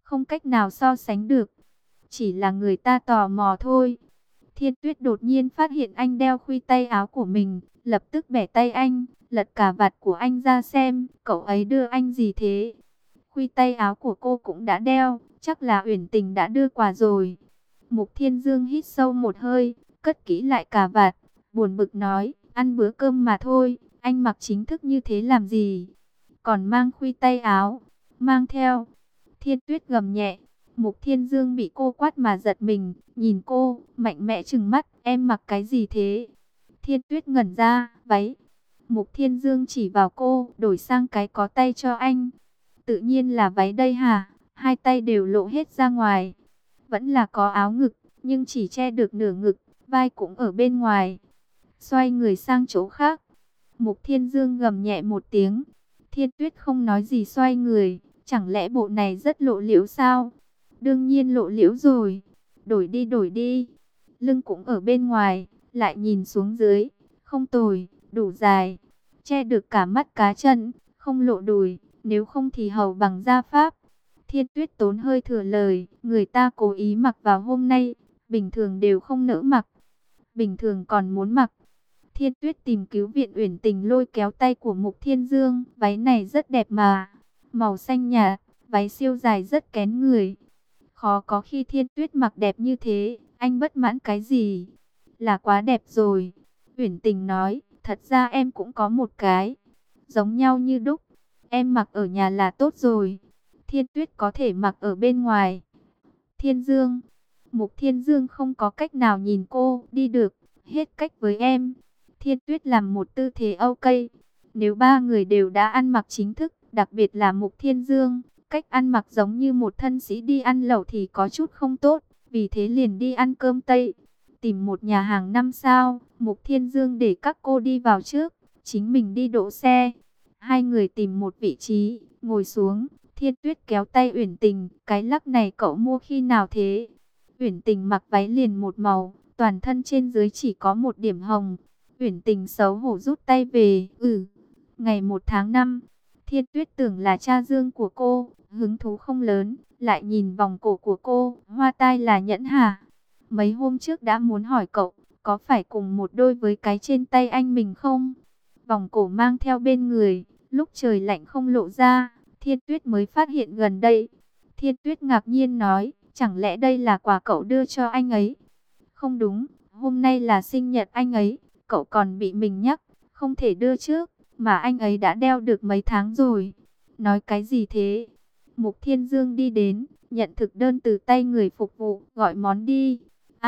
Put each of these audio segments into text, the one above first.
không cách nào so sánh được. Chỉ là người ta tò mò thôi. Thiên Tuyết đột nhiên phát hiện anh đeo khuy tay áo của mình, lập tức bẻ tay anh, lật cả vạt của anh ra xem, cậu ấy đưa anh gì thế? Khuy tay áo của cô cũng đã đeo, chắc là Uyển Tình đã đưa quà rồi. Mục Thiên Dương hít sâu một hơi, cất kỹ lại cà vạt, buồn bực nói, ăn bữa cơm mà thôi, anh mặc chính thức như thế làm gì? Còn mang khuy tay áo, mang theo. Thiên Tuyết gầm nhẹ. Mục Thiên Dương bị cô quát mà giật mình, nhìn cô, mạnh mẽ trừng mắt, em mặc cái gì thế? Thiên Tuyết ngẩn ra, váy. Mục Thiên Dương chỉ vào cô, đổi sang cái có tay cho anh. Tự nhiên là váy đây hả? Hai tay đều lộ hết ra ngoài. Vẫn là có áo ngực, nhưng chỉ che được nửa ngực, vai cũng ở bên ngoài. Xoay người sang chỗ khác. Mục Thiên Dương gầm nhẹ một tiếng. Thiên Tuyết không nói gì xoay người. Chẳng lẽ bộ này rất lộ liễu sao? Đương nhiên lộ liễu rồi. Đổi đi đổi đi. Lưng cũng ở bên ngoài. Lại nhìn xuống dưới. Không tồi, đủ dài. Che được cả mắt cá chân. Không lộ đùi. Nếu không thì hầu bằng da pháp. Thiên Tuyết tốn hơi thừa lời. Người ta cố ý mặc vào hôm nay. Bình thường đều không nỡ mặc. Bình thường còn muốn mặc. Thiên Tuyết tìm cứu viện Uyển Tình lôi kéo tay của Mục Thiên Dương. Váy này rất đẹp mà. Màu xanh nhạt, váy siêu dài rất kén người. Khó có khi Thiên Tuyết mặc đẹp như thế. Anh bất mãn cái gì? Là quá đẹp rồi. Uyển Tình nói, thật ra em cũng có một cái. Giống nhau như đúc. Em mặc ở nhà là tốt rồi. Thiên Tuyết có thể mặc ở bên ngoài. Thiên Dương. Mục Thiên Dương không có cách nào nhìn cô đi được. Hết cách với em. Thiên Tuyết làm một tư thế ok. Nếu ba người đều đã ăn mặc chính thức, đặc biệt là Mục Thiên Dương, cách ăn mặc giống như một thân sĩ đi ăn lẩu thì có chút không tốt. Vì thế liền đi ăn cơm Tây. Tìm một nhà hàng 5 sao, Mục Thiên Dương để các cô đi vào trước, chính mình đi đỗ xe. Hai người tìm một vị trí, ngồi xuống. Thiên Tuyết kéo tay Uyển Tình, cái lắc này cậu mua khi nào thế? Uyển Tình mặc váy liền một màu, toàn thân trên dưới chỉ có một điểm hồng. Uyển Tình xấu hổ rút tay về, ngày 1 tháng 5. Thiên Tuyết tưởng là cha Dương của cô, hứng thú không lớn, lại nhìn vòng cổ của cô, hoa tai là nhẫn hả? Mấy hôm trước đã muốn hỏi cậu, có phải cùng một đôi với cái trên tay anh mình không? Vòng cổ mang theo bên người, lúc trời lạnh không lộ ra, Thiên Tuyết mới phát hiện gần đây. Thiên Tuyết ngạc nhiên nói, chẳng lẽ đây là quà cậu đưa cho anh ấy? Không đúng, hôm nay là sinh nhật anh ấy, cậu còn bị mình nhắc, không thể đưa trước, mà anh ấy đã đeo được mấy tháng rồi. Nói cái gì thế? Mục Thiên Dương đi đến, nhận thực đơn từ tay người phục vụ, gọi món đi.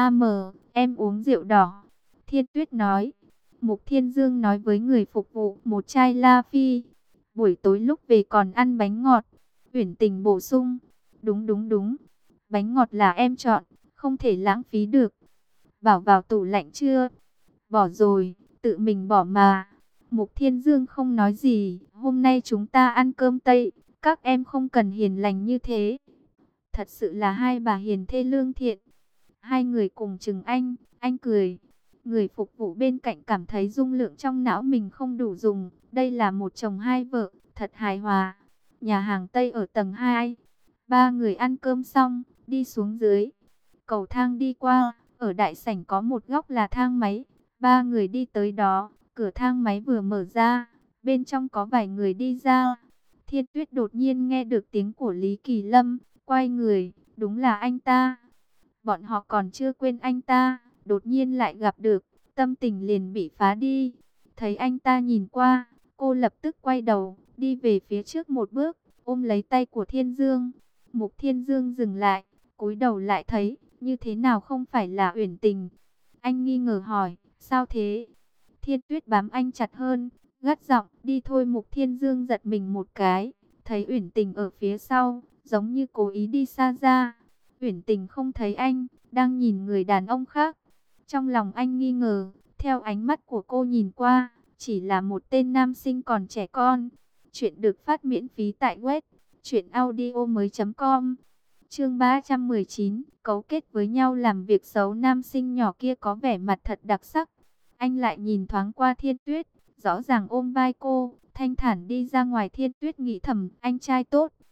Em uống rượu đỏ. Thiên Tuyết nói. Mục Thiên Dương nói với người phục vụ một chai La Phi. Buổi tối lúc về còn ăn bánh ngọt. Uyển Tình bổ sung. Đúng đúng đúng. Bánh ngọt là em chọn, không thể lãng phí được. Bảo vào tủ lạnh chưa? Bỏ rồi, tự mình bỏ mà. Mục Thiên Dương không nói gì. Hôm nay chúng ta ăn cơm Tây. Các em không cần hiền lành như thế. Thật sự là hai bà hiền thê lương thiện. Hai người cùng chừng anh cười. Người phục vụ bên cạnh cảm thấy dung lượng trong não mình không đủ dùng. Đây là một chồng hai vợ, thật hài hòa. Nhà hàng Tây ở tầng 2. Ba người ăn cơm xong, đi xuống dưới. Cầu thang đi qua, ở đại sảnh có một góc là thang máy. Ba người đi tới đó, cửa thang máy vừa mở ra, bên trong có vài người đi ra. Thiên Tuyết đột nhiên nghe được tiếng của Lý Kỳ Lâm, quay người, đúng là anh ta. Bọn họ còn chưa quên anh ta, đột nhiên lại gặp được, tâm tình liền bị phá đi. Thấy anh ta nhìn qua, cô lập tức quay đầu, đi về phía trước một bước, ôm lấy tay của Thiên Dương. Mục Thiên Dương dừng lại, cúi đầu lại thấy, như thế nào không phải là Uyển Tình. Anh nghi ngờ hỏi, sao thế? Thiên Tuyết bám anh chặt hơn, gắt giọng, đi thôi. Mục Thiên Dương giật mình một cái, thấy Uyển Tình ở phía sau, giống như cố ý đi xa ra. Uyển Tình không thấy anh, đang nhìn người đàn ông khác. Trong lòng anh nghi ngờ, theo ánh mắt của cô nhìn qua, chỉ là một tên nam sinh còn trẻ con. Chuyện được phát miễn phí tại web truyệnaudiomoi.com. Chương 319, cấu kết với nhau làm việc xấu. Nam sinh nhỏ kia có vẻ mặt thật đặc sắc. Anh lại nhìn thoáng qua Thiên Tuyết, rõ ràng ôm vai cô, thanh thản đi ra ngoài. Thiên Tuyết nghĩ thầm, anh trai tốt.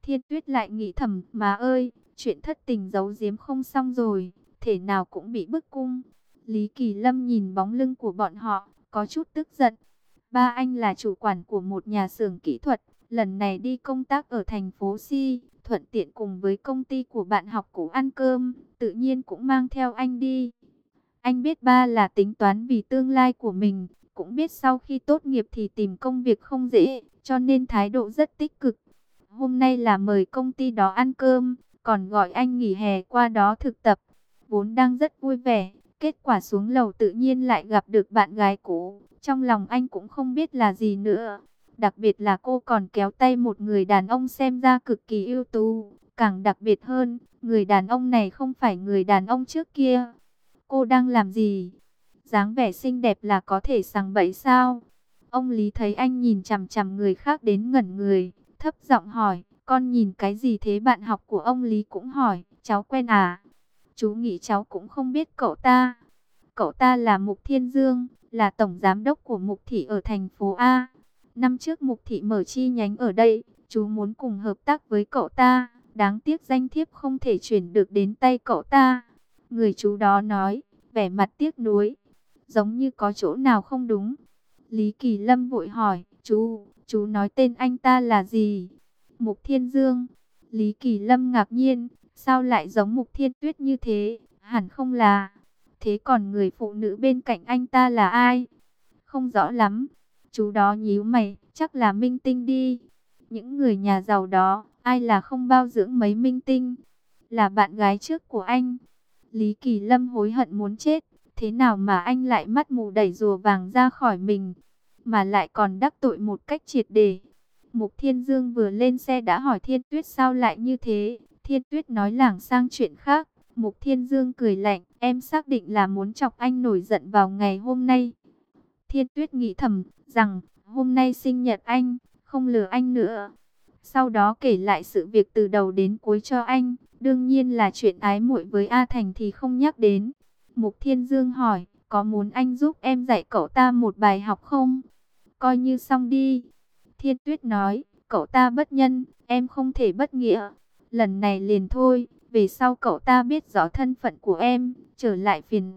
Thiên Tuyết lại nghĩ thầm, má ơi, chuyện thất tình giấu giếm không xong rồi, thể nào cũng bị bức cung. Lý Kỳ Lâm nhìn bóng lưng của bọn họ, có chút tức giận. Ba anh là chủ quản của một nhà xưởng kỹ thuật, lần này đi công tác ở thành phố Si, thuận tiện cùng với công ty của bạn học cũ ăn cơm, tự nhiên cũng mang theo anh đi. Anh biết ba là tính toán vì tương lai của mình, cũng biết sau khi tốt nghiệp thì tìm công việc không dễ, cho nên thái độ rất tích cực. Hôm nay là mời công ty đó ăn cơm, còn gọi anh nghỉ hè qua đó thực tập. Vốn đang rất vui vẻ, kết quả xuống lầu tự nhiên lại gặp được bạn gái cũ. Trong lòng anh cũng không biết là gì nữa. Đặc biệt là cô còn kéo tay một người đàn ông xem ra cực kỳ ưu tú. Càng đặc biệt hơn, người đàn ông này không phải người đàn ông trước kia. Cô đang làm gì? Dáng vẻ xinh đẹp là có thể sằng bẫy sao? Ông Lý thấy anh nhìn chằm chằm người khác đến ngẩn người, thấp giọng hỏi, con nhìn cái gì thế? Bạn học của ông Lý cũng hỏi, cháu quen à? Chú nghĩ cháu cũng không biết cậu ta. Cậu ta là Mục Thiên Dương, là tổng giám đốc của Mục Thị ở thành phố A. Năm trước Mục Thị mở chi nhánh ở đây, chú muốn cùng hợp tác với cậu ta. Đáng tiếc danh thiếp không thể chuyển được đến tay cậu ta. Người chú đó nói, vẻ mặt tiếc nuối, giống như có chỗ nào không đúng. Lý Kỳ Lâm vội hỏi, chú nói tên anh ta là gì? Mục Thiên Dương. Lý Kỳ Lâm ngạc nhiên, sao lại giống Mục Thiên Tuyết như thế? Hẳn không là. Thế còn người phụ nữ bên cạnh anh ta là ai? Không rõ lắm. Chú đó nhíu mày, chắc là minh tinh đi. Những người nhà giàu đó, ai là không bao dưỡng mấy minh tinh? Là bạn gái trước của anh. Lý Kỳ Lâm hối hận muốn chết. Thế nào mà anh lại mắt mù đẩy rùa vàng ra khỏi mình, mà lại còn đắc tội một cách triệt để. Mục Thiên Dương vừa lên xe đã hỏi Thiên Tuyết sao lại như thế. Thiên Tuyết nói lảng sang chuyện khác. Mục Thiên Dương cười lạnh, em xác định là muốn chọc anh nổi giận vào ngày hôm nay. Thiên Tuyết nghĩ thầm rằng hôm nay sinh nhật anh, không lừa anh nữa. Sau đó kể lại sự việc từ đầu đến cuối cho anh. Đương nhiên là chuyện ái muội với A Thành thì không nhắc đến. Mục Thiên Dương hỏi, có muốn anh giúp em dạy cậu ta một bài học không? Coi như xong đi. Thiên Tuyết nói, cậu ta bất nhân, em không thể bất nghĩa. Lần này liền thôi, về sau cậu ta biết rõ thân phận của em, trở lại phiền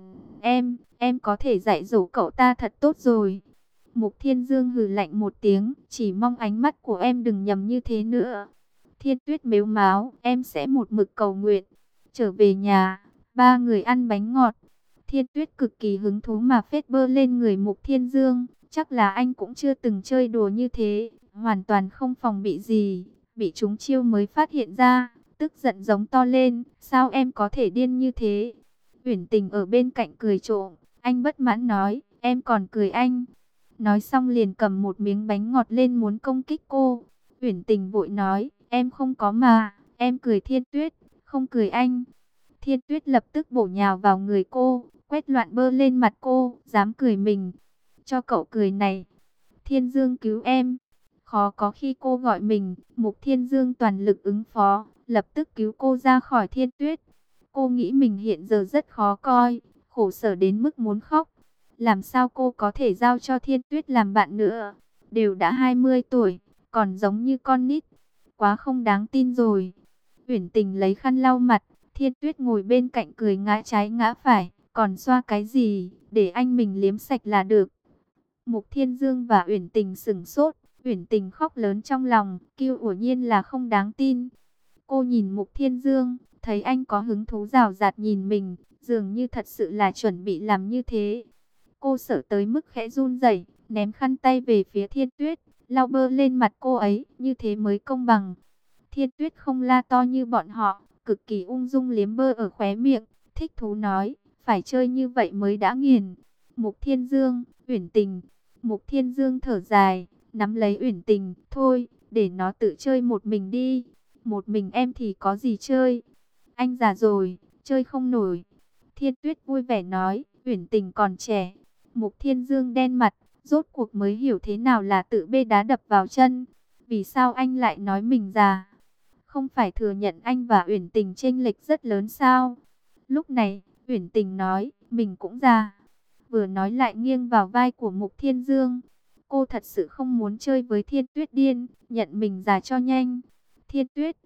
em có thể dạy dỗ cậu ta thật tốt rồi. Mục Thiên Dương hừ lạnh một tiếng, chỉ mong ánh mắt của em đừng nhầm như thế nữa. Thiên Tuyết mếu máo, em sẽ một mực cầu nguyện. Trở về nhà, ba người ăn bánh ngọt. Thiên Tuyết cực kỳ hứng thú mà phết bơ lên người Mục Thiên Dương. Chắc là anh cũng chưa từng chơi đùa như thế, hoàn toàn không phòng bị gì. Bị trúng chiêu mới phát hiện ra, tức giận giống to lên, sao em có thể điên như thế? Uyển Tình ở bên cạnh cười trộm, anh bất mãn nói, em còn cười anh. Nói xong liền cầm một miếng bánh ngọt lên muốn công kích cô. Uyển Tình vội nói, em không có mà, em cười Thiên Tuyết, không cười anh. Thiên Tuyết lập tức bổ nhào vào người cô, quét loạn bơ lên mặt cô, dám cười mình. Cho cậu cười này. Thiên Dương cứu em. Khó có khi cô gọi mình, Mục Thiên Dương toàn lực ứng phó, lập tức cứu cô ra khỏi Thiên Tuyết. Cô nghĩ mình hiện giờ rất khó coi, khổ sở đến mức muốn khóc. Làm sao cô có thể giao cho Thiên Tuyết làm bạn nữa? Đều đã 20 tuổi, còn giống như con nít. Quá không đáng tin rồi. Uyển Tình lấy khăn lau mặt, Thiên Tuyết ngồi bên cạnh cười ngã trái ngã phải. Còn xoa cái gì, để anh mình liếm sạch là được. Mục Thiên Dương và Uyển Tình sững sốt. Uyển Tình khóc lớn trong lòng, kêu ủa nhiên là không đáng tin. Cô nhìn Mục Thiên Dương, thấy anh có hứng thú rào rạt nhìn mình, dường như thật sự là chuẩn bị làm như thế. Cô sợ tới mức khẽ run rẩy, ném khăn tay về phía Thiên Tuyết, lau bơ lên mặt cô ấy, như thế mới công bằng. Thiên Tuyết không la to như bọn họ, cực kỳ ung dung liếm bơ ở khóe miệng, thích thú nói, phải chơi như vậy mới đã nghiền. Mục Thiên Dương, Uyển Tình. Mục Thiên Dương thở dài, nắm lấy Uyển Tình, thôi, để nó tự chơi một mình đi. Một mình em thì có gì chơi? Anh già rồi, chơi không nổi. Thiên Tuyết vui vẻ nói, Uyển Tình còn trẻ. Mục Thiên Dương đen mặt, rốt cuộc mới hiểu thế nào là tự bê đá đập vào chân. Vì sao anh lại nói mình già? Không phải thừa nhận anh và Uyển Tình chênh lệch rất lớn sao? Lúc này, Uyển Tình nói, mình cũng già. Vừa nói lại nghiêng vào vai của Mục Thiên Dương. Cô thật sự không muốn chơi với Thiên Tuyết điên, nhận mình già cho nhanh. Thiên Tuyết,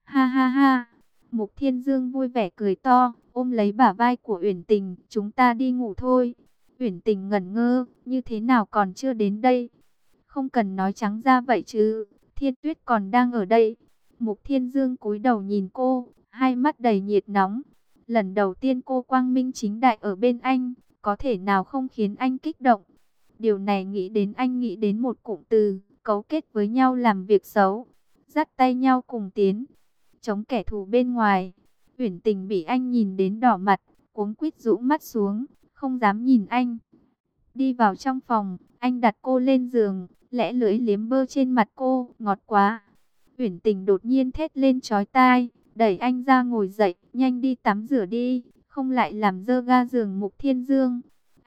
Ha ha ha. Mục Thiên Dương vui vẻ cười to, ôm lấy bả vai của Uyển Tình, chúng ta đi ngủ thôi. Uyển Tình ngẩn ngơ, như thế nào còn chưa đến đây? Không cần nói trắng ra vậy chứ, Thiên Tuyết còn đang ở đây. Mục Thiên Dương cúi đầu nhìn cô, hai mắt đầy nhiệt nóng. Lần đầu tiên cô quang minh chính đại ở bên anh, có thể nào không khiến anh kích động? Điều này nghĩ đến anh nghĩ đến một cụm từ, cấu kết với nhau làm việc xấu, dắt tay nhau cùng tiến, chống kẻ thù bên ngoài. Uyển Tình bị anh nhìn đến đỏ mặt, cuống quýt rũ mắt xuống, không dám nhìn anh. Đi vào trong phòng, anh đặt cô lên giường, lẽ lưỡi liếm bơ trên mặt cô, ngọt quá. Uyển Tình đột nhiên thét lên chói tai, đẩy anh ra ngồi dậy, nhanh đi tắm rửa đi, không lại làm dơ ga giường Mục Thiên Dương.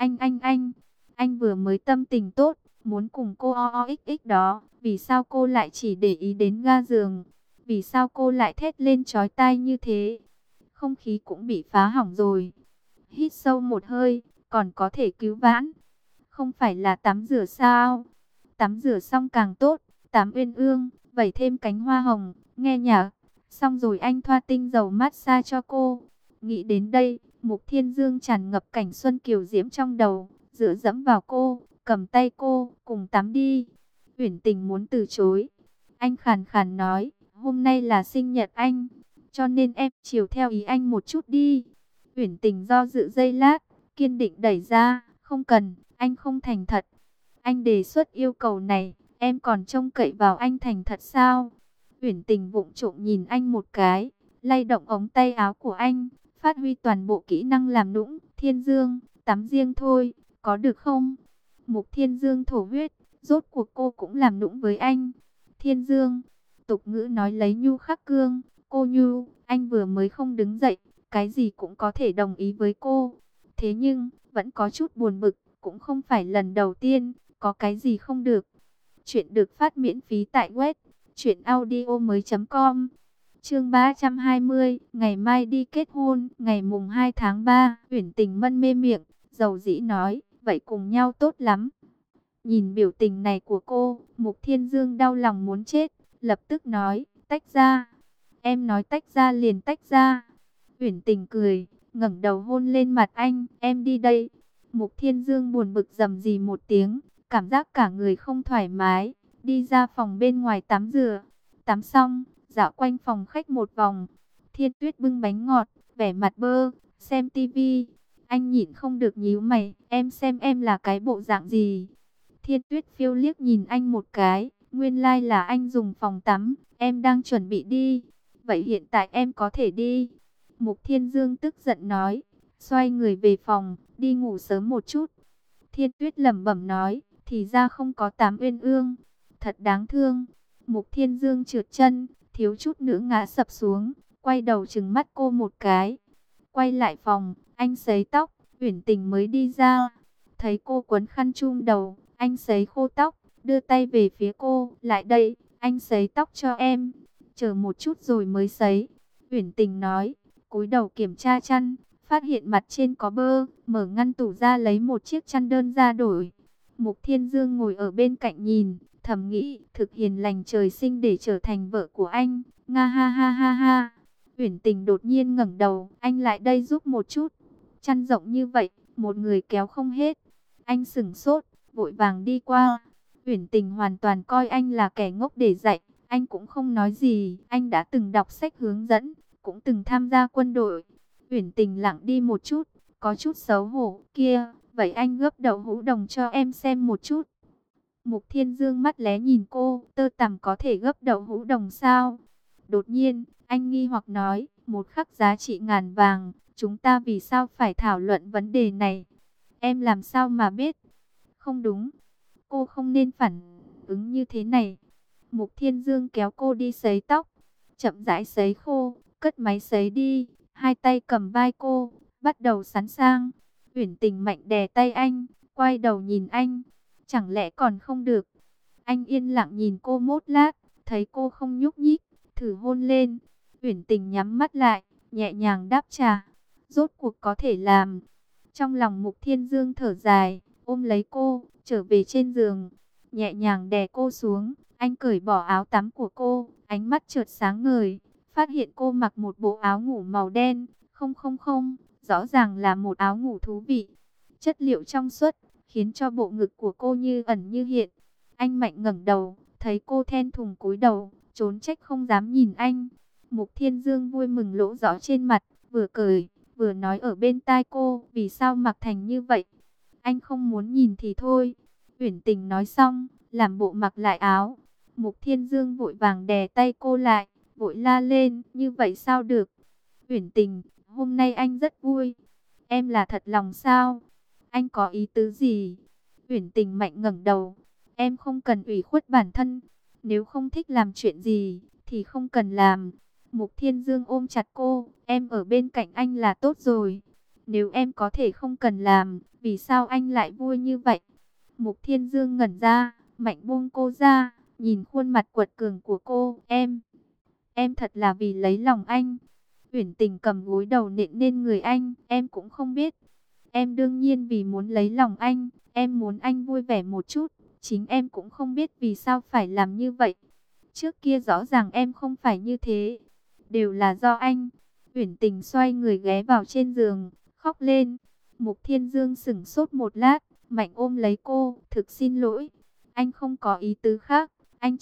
Anh vừa mới tâm tình tốt, muốn cùng cô o o ích ích đó, vì sao cô lại chỉ để ý đến ga giường? Vì sao cô lại thét lên chói tai như thế? Không khí cũng bị phá hỏng rồi. Hít sâu một hơi, còn có thể cứu vãn. Không phải là tắm rửa sao? Tắm rửa xong càng tốt, tắm uyên ương, vẩy thêm cánh hoa hồng, nghe nhạc. Xong rồi anh thoa tinh dầu massage cho cô. Nghĩ đến đây, Mục Thiên Dương tràn ngập cảnh xuân kiều diễm trong đầu, dựa dẫm vào cô, cầm tay cô, cùng tắm đi. Uyển Tình muốn từ chối. Anh khàn khàn nói, hôm nay là sinh nhật anh, cho nên em chiều theo ý anh một chút đi. Uyển Tình do dự giây lát, kiên định đẩy ra, không cần, anh không thành thật. Anh đề xuất yêu cầu này, em còn trông cậy vào anh thành thật sao? Uyển Tình vụng trộm nhìn anh một cái, lay động ống tay áo của anh, phát huy toàn bộ kỹ năng làm nũng. Thiên Dương, tắm riêng thôi, có được không? Mục Thiên Dương thổ huyết, rốt cuộc cô cũng làm nũng với anh. Thiên Dương, tục ngữ nói lấy nhu khắc cương, cô nhu, anh vừa mới không đứng dậy, cái gì cũng có thể đồng ý với cô. Thế nhưng, vẫn có chút buồn bực, cũng không phải lần đầu tiên, có cái gì không được. Chuyện được phát miễn phí tại web truyệnaudiomoi.com. Chương 320, ngày mai đi kết hôn, ngày mùng 2 tháng 3, Uyển Tình mân mê miệng, dầu dĩ nói, vậy cùng nhau tốt lắm. Nhìn biểu tình này của cô, Mục Thiên Dương đau lòng muốn chết, lập tức nói, tách ra. Em nói tách ra liền tách ra. Uyển Tình cười, ngẩng đầu hôn lên mặt anh, em đi đây. Mục Thiên Dương buồn bực rầm rì một tiếng, cảm giác cả người không thoải mái, đi ra phòng bên ngoài tắm rửa. Tắm xong, dạo quanh phòng khách một vòng. Thiên Tuyết bưng bánh ngọt, vẻ mặt bơ, xem tivi. Anh nhịn không được nhíu mày, em xem em là cái bộ dạng gì? Thiên Tuyết phiêu liếc nhìn anh một cái, nguyên lai là anh dùng phòng tắm, em đang chuẩn bị đi. Vậy hiện tại em có thể đi. Mục Thiên Dương tức giận nói, xoay người về phòng, đi ngủ sớm một chút. Thiên Tuyết lẩm bẩm nói, thì ra không có tắm uyên ương, thật đáng thương. Mục Thiên Dương trượt chân, thiếu chút nữa ngã sập xuống, quay đầu trừng mắt cô một cái. Quay lại phòng, anh sấy tóc, Uyển Tình mới đi ra. Thấy cô quấn khăn chum đầu, anh sấy khô tóc, đưa tay về phía cô, lại đây, anh sấy tóc cho em. Chờ một chút rồi mới sấy. Uyển Tình nói, cúi đầu kiểm tra chăn, phát hiện mặt trên có bơ, mở ngăn tủ ra lấy một chiếc chăn đơn ra đổi. Mục Thiên Dương ngồi ở bên cạnh nhìn, thầm nghĩ, thực hiền lành trời sinh để trở thành vợ của anh. Nga ha ha ha ha. Uyển Tình đột nhiên ngẩng đầu, anh lại đây giúp một chút. Chăn rộng như vậy, một người kéo không hết. Anh sửng sốt, vội vàng đi qua. Uyển Tình hoàn toàn coi anh là kẻ ngốc để dạy, anh cũng không nói gì. Anh đã từng đọc sách hướng dẫn, cũng từng tham gia quân đội. Uyển Tình lặng đi một chút, có chút xấu hổ. Kia, vậy anh gấp đậu hũ đồng cho em xem một chút. Mục Thiên Dương mắt lé nhìn cô, tơ tằm có thể gấp đậu hũ đồng sao? Đột nhiên, anh nghi hoặc nói, một khắc giá trị ngàn vàng, chúng ta vì sao phải thảo luận vấn đề này? Em làm sao mà biết? Không đúng, cô không nên phản ứng như thế này. Mục Thiên Dương kéo cô đi sấy tóc, chậm rãi sấy khô, cất máy sấy đi, hai tay cầm vai cô, bắt đầu sắn sang. Uyển Tình mạnh đè tay anh, quay đầu nhìn anh, chẳng lẽ còn không được? Anh yên lặng nhìn cô một lát, thấy cô không nhúc nhích, thử hôn lên. Uyển Tình nhắm mắt lại, nhẹ nhàng đáp trả, rốt cuộc có thể làm. Trong lòng Mục Thiên Dương thở dài, ôm lấy cô, trở về trên giường, nhẹ nhàng đè cô xuống. Anh cởi bỏ áo tắm của cô, ánh mắt chợt sáng ngời, phát hiện cô mặc một bộ áo ngủ màu đen. Không không không, rõ ràng là một áo ngủ thú vị. Chất liệu trong suốt, khiến cho bộ ngực của cô như ẩn như hiện. Anh Mạnh ngẩng đầu, thấy cô thẹn thùng cúi đầu, trốn trách không dám nhìn anh. Mục Thiên Dương vui mừng lỗ rõ trên mặt, vừa cười, vừa nói ở bên tai cô, vì sao mặc thành như vậy? Anh không muốn nhìn thì thôi. Uyển Tình nói xong, làm bộ mặc lại áo. Mục Thiên Dương vội vàng đè tay cô lại, vội la lên, như vậy sao được? Uyển Tình, hôm nay anh rất vui. Em là thật lòng sao? Anh có ý tứ gì? Uyển Tình Mạnh ngẩng đầu. Em không cần ủy khuất bản thân. Nếu không thích làm chuyện gì, thì không cần làm. Mục Thiên Dương ôm chặt cô. Em ở bên cạnh anh là tốt rồi. Nếu em có thể không cần làm, vì sao anh lại vui như vậy? Mục Thiên Dương ngẩn ra, Mạnh buông cô ra, nhìn khuôn mặt quật cường của cô. Em thật là vì lấy lòng anh. Uyển Tình cầm gối đầu nện lên người anh. Em cũng không biết. Em đương nhiên vì muốn lấy lòng anh. Em muốn anh vui vẻ một chút. Chính em cũng không biết vì sao phải làm như vậy. Trước kia rõ ràng em không phải như thế. Đều là do anh. Uyển Tình xoay người ghé vào trên giường, khóc lên. Mục Thiên Dương sững sốt một lát, Mạnh ôm lấy cô. Thực xin lỗi. Anh không có ý tứ khác. Anh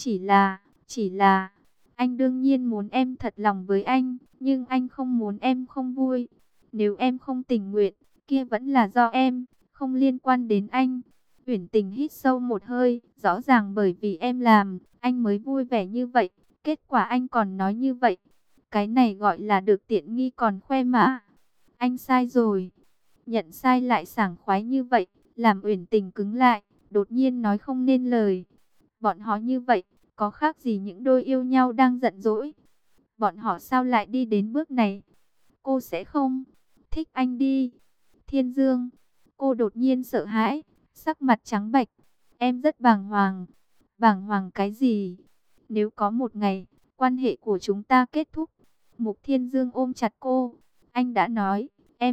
chỉ là... Anh đương nhiên muốn em thật lòng với anh, nhưng anh không muốn em không vui. Nếu em không tình nguyện, kia vẫn là do em, không liên quan đến anh. Uyển Tình hít sâu một hơi, rõ ràng bởi vì em làm, anh mới vui vẻ như vậy. Kết quả anh còn nói như vậy. Cái này gọi là được tiện nghi còn khoe mã. Anh sai rồi. Nhận sai lại sảng khoái như vậy, làm Uyển Tình cứng lại, đột nhiên nói không nên lời. Bọn họ như vậy, có khác gì những đôi yêu nhau đang giận dỗi? Bọn họ sao lại đi đến bước này? Cô sẽ không thích anh đi. Thiên Dương, cô đột nhiên sợ hãi, sắc mặt trắng bệch. Em rất bàng hoàng. Bàng hoàng cái gì? Nếu có một ngày, quan hệ của chúng ta kết thúc. Mục Thiên Dương ôm chặt cô. Anh đã nói, em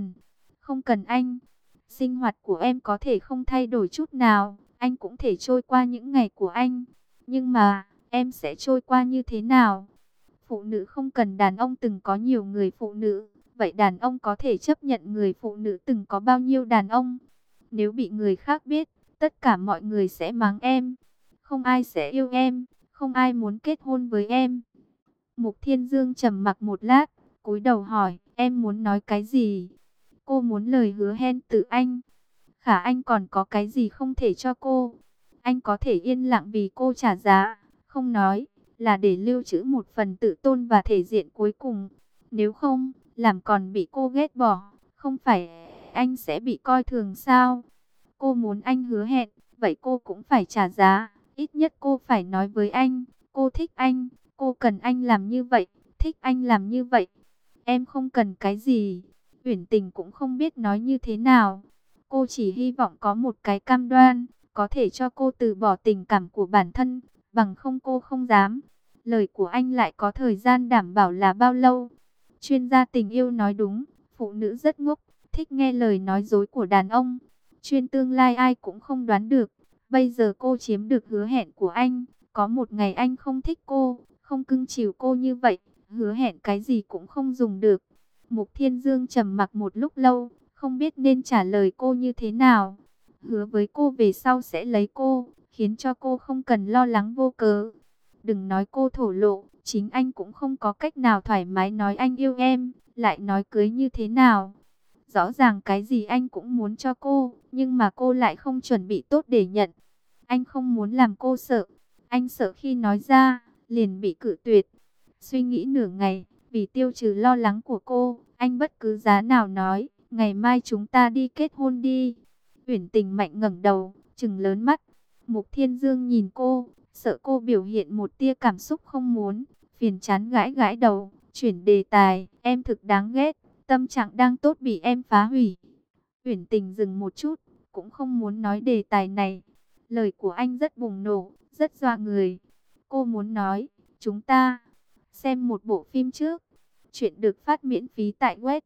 không cần anh. Sinh hoạt của em có thể không thay đổi chút nào. Anh cũng thể trôi qua những ngày của anh. Nhưng mà, em sẽ trôi qua như thế nào? Phụ nữ không cần đàn ông từng có nhiều người phụ nữ. Vậy đàn ông có thể chấp nhận người phụ nữ từng có bao nhiêu đàn ông? Nếu bị người khác biết, tất cả mọi người sẽ mắng em. Không ai sẽ yêu em, không ai muốn kết hôn với em. Mục Thiên Dương trầm mặc một lát, cúi đầu hỏi, em muốn nói cái gì? Cô muốn lời hứa hẹn từ anh. Khả anh còn có cái gì không thể cho cô? Anh có thể yên lặng vì cô trả giá, không nói, là để lưu trữ một phần tự tôn và thể diện cuối cùng. Nếu không, làm còn bị cô ghét bỏ, không phải anh sẽ bị coi thường sao? Cô muốn anh hứa hẹn, vậy cô cũng phải trả giá. Ít nhất cô phải nói với anh, cô thích anh, cô cần anh làm như vậy, thích anh làm như vậy. Em không cần cái gì. Uyển Tình cũng không biết nói như thế nào. Cô chỉ hy vọng có một cái cam đoan, có thể cho cô từ bỏ tình cảm của bản thân, bằng không cô không dám. Lời của anh lại có thời gian đảm bảo là bao lâu? Chuyên gia tình yêu nói đúng, phụ nữ rất ngốc, thích nghe lời nói dối của đàn ông. Chuyên tương lai ai cũng không đoán được. Bây giờ cô chiếm được hứa hẹn của anh, có một ngày anh không thích cô, không cưng chiều cô như vậy, hứa hẹn cái gì cũng không dùng được. Mục Thiên Dương trầm mặc một lúc lâu, không biết nên trả lời cô như thế nào. Hứa với cô về sau sẽ lấy cô, khiến cho cô không cần lo lắng vô cớ. Đừng nói cô thổ lộ, chính anh cũng không có cách nào thoải mái nói anh yêu em, lại nói cưới như thế nào. Rõ ràng cái gì anh cũng muốn cho cô, nhưng mà cô lại không chuẩn bị tốt để nhận. Anh không muốn làm cô sợ, anh sợ khi nói ra, liền bị cự tuyệt. Suy nghĩ nửa ngày, vì tiêu trừ lo lắng của cô, anh bất cứ giá nào nói, ngày mai chúng ta đi kết hôn đi. Uyển Tình Mạnh ngẩng đầu, trừng lớn mắt. Mục Thiên Dương nhìn cô, sợ cô biểu hiện một tia cảm xúc không muốn, phiền chán gãi gãi đầu, chuyển đề tài, em thực đáng ghét, tâm trạng đang tốt bị em phá hủy. Uyển Tình dừng một chút, cũng không muốn nói đề tài này. Lời của anh rất bùng nổ, rất dọa người. Cô muốn nói, chúng ta xem một bộ phim trước. Chuyện được phát miễn phí tại web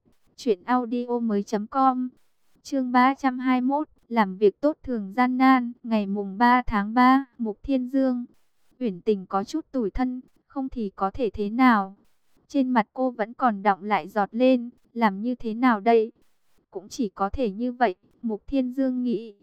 truyệnaudiomoi.com. Chương 321, làm việc tốt thường gian nan, ngày mùng 3 tháng 3, Mục Thiên Dương. Uyển Tình có chút tủi thân, không thì có thể thế nào? Trên mặt cô vẫn còn đọng lại giọt lên, làm như thế nào đây? Cũng chỉ có thể như vậy, Mục Thiên Dương nghĩ,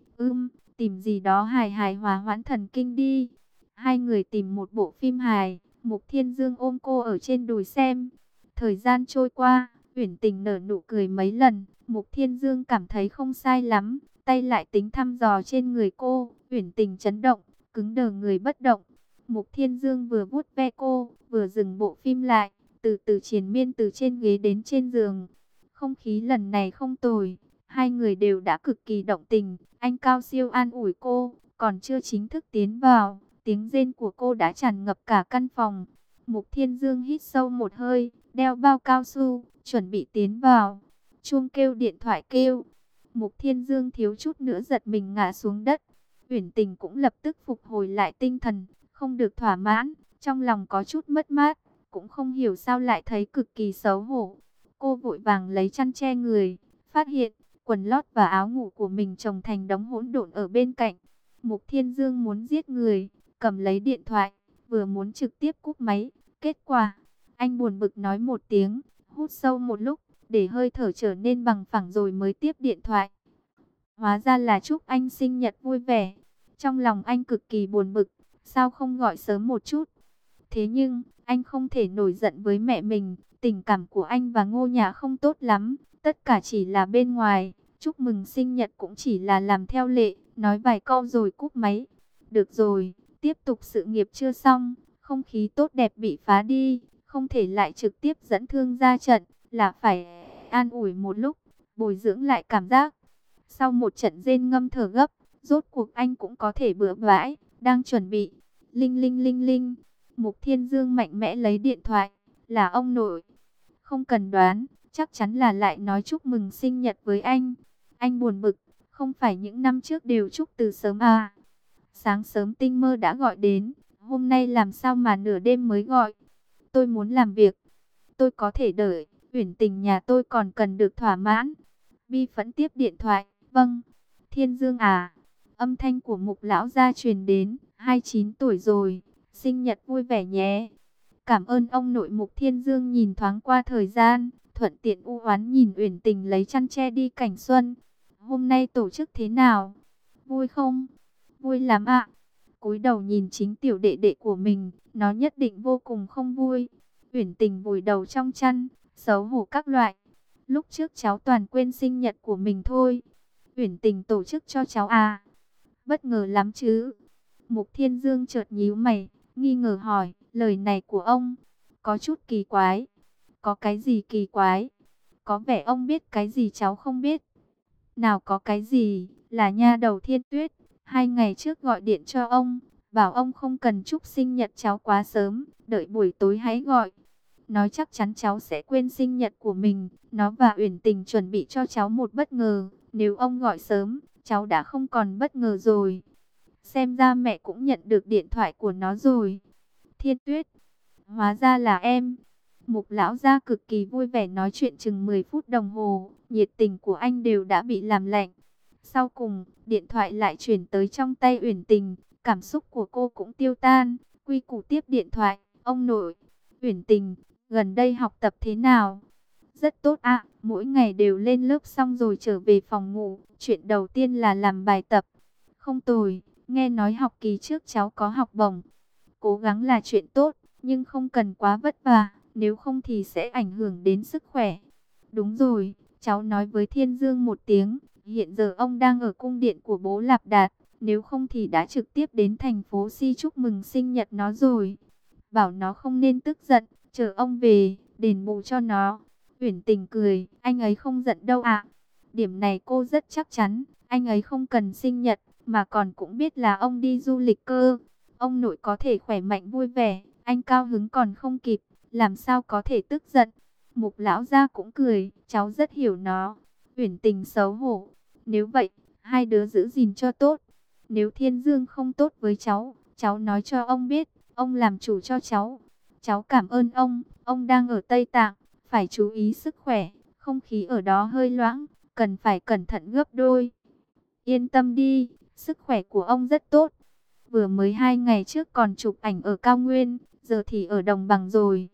tìm gì đó hài hài hòa hoãn thần kinh đi. Hai người tìm một bộ phim hài, Mục Thiên Dương ôm cô ở trên đùi xem. Thời gian trôi qua, Uyển Tình nở nụ cười mấy lần, Mục Thiên Dương cảm thấy không sai lắm, tay lại tính thăm dò trên người cô, Uyển Tình chấn động, cứng đờ người bất động. Mục Thiên Dương vừa vuốt ve cô, vừa dừng bộ phim lại, từ từ triền miên từ trên ghế đến trên giường. Không khí lần này không tồi, hai người đều đã cực kỳ động tình, anh cao siêu an ủi cô, còn chưa chính thức tiến vào, tiếng rên của cô đã tràn ngập cả căn phòng. Mục Thiên Dương hít sâu một hơi, đeo bao cao su, chuẩn bị tiến vào. Chuông kêu, điện thoại kêu. Mục Thiên Dương thiếu chút nữa giật mình ngã xuống đất. Uyển Tình cũng lập tức phục hồi lại tinh thần, không được thỏa mãn, trong lòng có chút mất mát, cũng không hiểu sao lại thấy cực kỳ xấu hổ. Cô vội vàng lấy chăn che người, phát hiện quần lót và áo ngủ của mình chồng thành đống hỗn độn ở bên cạnh. Mục Thiên Dương muốn giết người, cầm lấy điện thoại, vừa muốn trực tiếp cúp máy. Kết quả, anh buồn bực nói một tiếng, hút sâu một lúc, để hơi thở trở nên bằng phẳng rồi mới tiếp điện thoại. Hóa ra là chúc anh sinh nhật vui vẻ. Trong lòng anh cực kỳ buồn bực, sao không gọi sớm một chút. Thế nhưng, anh không thể nổi giận với mẹ mình, tình cảm của anh và Ngô Nhã không tốt lắm, tất cả chỉ là bên ngoài, chúc mừng sinh nhật cũng chỉ là làm theo lệ, nói vài câu rồi cúp máy. Được rồi, tiếp tục sự nghiệp chưa xong, không khí tốt đẹp bị phá đi, không thể lại trực tiếp dẫn thương ra trận, là phải an ủi một lúc, bồi dưỡng lại cảm giác. Sau một trận rên ngâm thở gấp, rốt cuộc anh cũng có thể bừa bãi, đang chuẩn bị. Linh linh linh linh, Mục Thiên Dương mạnh mẽ lấy điện thoại, là ông nội. Không cần đoán, chắc chắn là lại nói chúc mừng sinh nhật với anh. Anh buồn bực, không phải những năm trước đều chúc từ sớm à. Sáng sớm tinh mơ đã gọi đến, hôm nay làm sao mà nửa đêm mới gọi. Tôi muốn làm việc, tôi có thể đợi, Uyển Tình nhà tôi còn cần được thỏa mãn. Bi phẫn tiếp điện thoại, vâng, Thiên Dương à. Âm thanh của Mục lão gia truyền đến, 29 tuổi rồi, sinh nhật vui vẻ nhé. Cảm ơn ông nội. Mục Thiên Dương nhìn thoáng qua thời gian, thuận tiện u oán nhìn Uyển Tình lấy chăn che đi cảnh xuân. Hôm nay tổ chức thế nào? Vui không? Vui lắm ạ. Cúi đầu nhìn chính tiểu đệ đệ của mình, nó nhất định vô cùng không vui. Uyển Tình vùi đầu trong chăn, xấu hổ các loại. Lúc trước cháu toàn quên sinh nhật của mình thôi. Uyển Tình tổ chức cho cháu à? Bất ngờ lắm chứ. Mục Thiên Dương chợt nhíu mày, nghi ngờ hỏi, lời này của ông có chút kỳ quái. Có cái gì kỳ quái? Có vẻ ông biết cái gì cháu không biết. Nào có cái gì, là nha đầu Thiên Tuyết, 2 ngày trước gọi điện cho ông, bảo ông không cần chúc sinh nhật cháu quá sớm, đợi buổi tối hãy gọi. Nói chắc chắn cháu sẽ quên sinh nhật của mình, nó và Uyển Tình chuẩn bị cho cháu một bất ngờ, nếu ông gọi sớm, cháu đã không còn bất ngờ rồi. Xem ra mẹ cũng nhận được điện thoại của nó rồi. Thiên Tuyết, hóa ra là em. Mục lão gia cực kỳ vui vẻ nói chuyện chừng 10 phút đồng hồ, nhiệt tình của anh đều đã bị làm lạnh. Sau cùng, điện thoại lại chuyển tới trong tay Uyển Tình, cảm xúc của cô cũng tiêu tan, quy củ tiếp điện thoại, ông nội. Uyển Tình, gần đây học tập thế nào? Rất tốt ạ, mỗi ngày đều lên lớp xong rồi trở về phòng ngủ, chuyện đầu tiên là làm bài tập. Không tồi, nghe nói học kỳ trước cháu có học bổng. Cố gắng là chuyện tốt, nhưng không cần quá vất vả, nếu không thì sẽ ảnh hưởng đến sức khỏe. Đúng rồi, cháu nói với Thiên Dương một tiếng, hiện giờ ông đang ở cung điện của bố Lạp Đạt, nếu không thì đã trực tiếp đến thành phố Si chúc mừng sinh nhật nó rồi. Bảo nó không nên tức giận, chờ ông về, đền bù cho nó. Uyển Tình cười, anh ấy không giận đâu ạ. Điểm này cô rất chắc chắn, anh ấy không cần sinh nhật, mà còn cũng biết là ông đi du lịch cơ. Ông nội có thể khỏe mạnh vui vẻ, anh cao hứng còn không kịp, làm sao có thể tức giận. Mục lão gia cũng cười, cháu rất hiểu nó. Uyển Tình xấu hổ, nếu vậy, hai đứa giữ gìn cho tốt. Nếu Thiên Dương không tốt với cháu nói cho ông biết, ông làm chủ cho cháu. Cháu cảm ơn ông đang ở Tây Tạng, phải chú ý sức khỏe, không khí ở đó hơi loãng, cần phải cẩn thận gấp đôi. Yên tâm đi, sức khỏe của ông rất tốt. Vừa mới 2 ngày trước còn chụp ảnh ở cao nguyên, giờ thì ở đồng bằng rồi.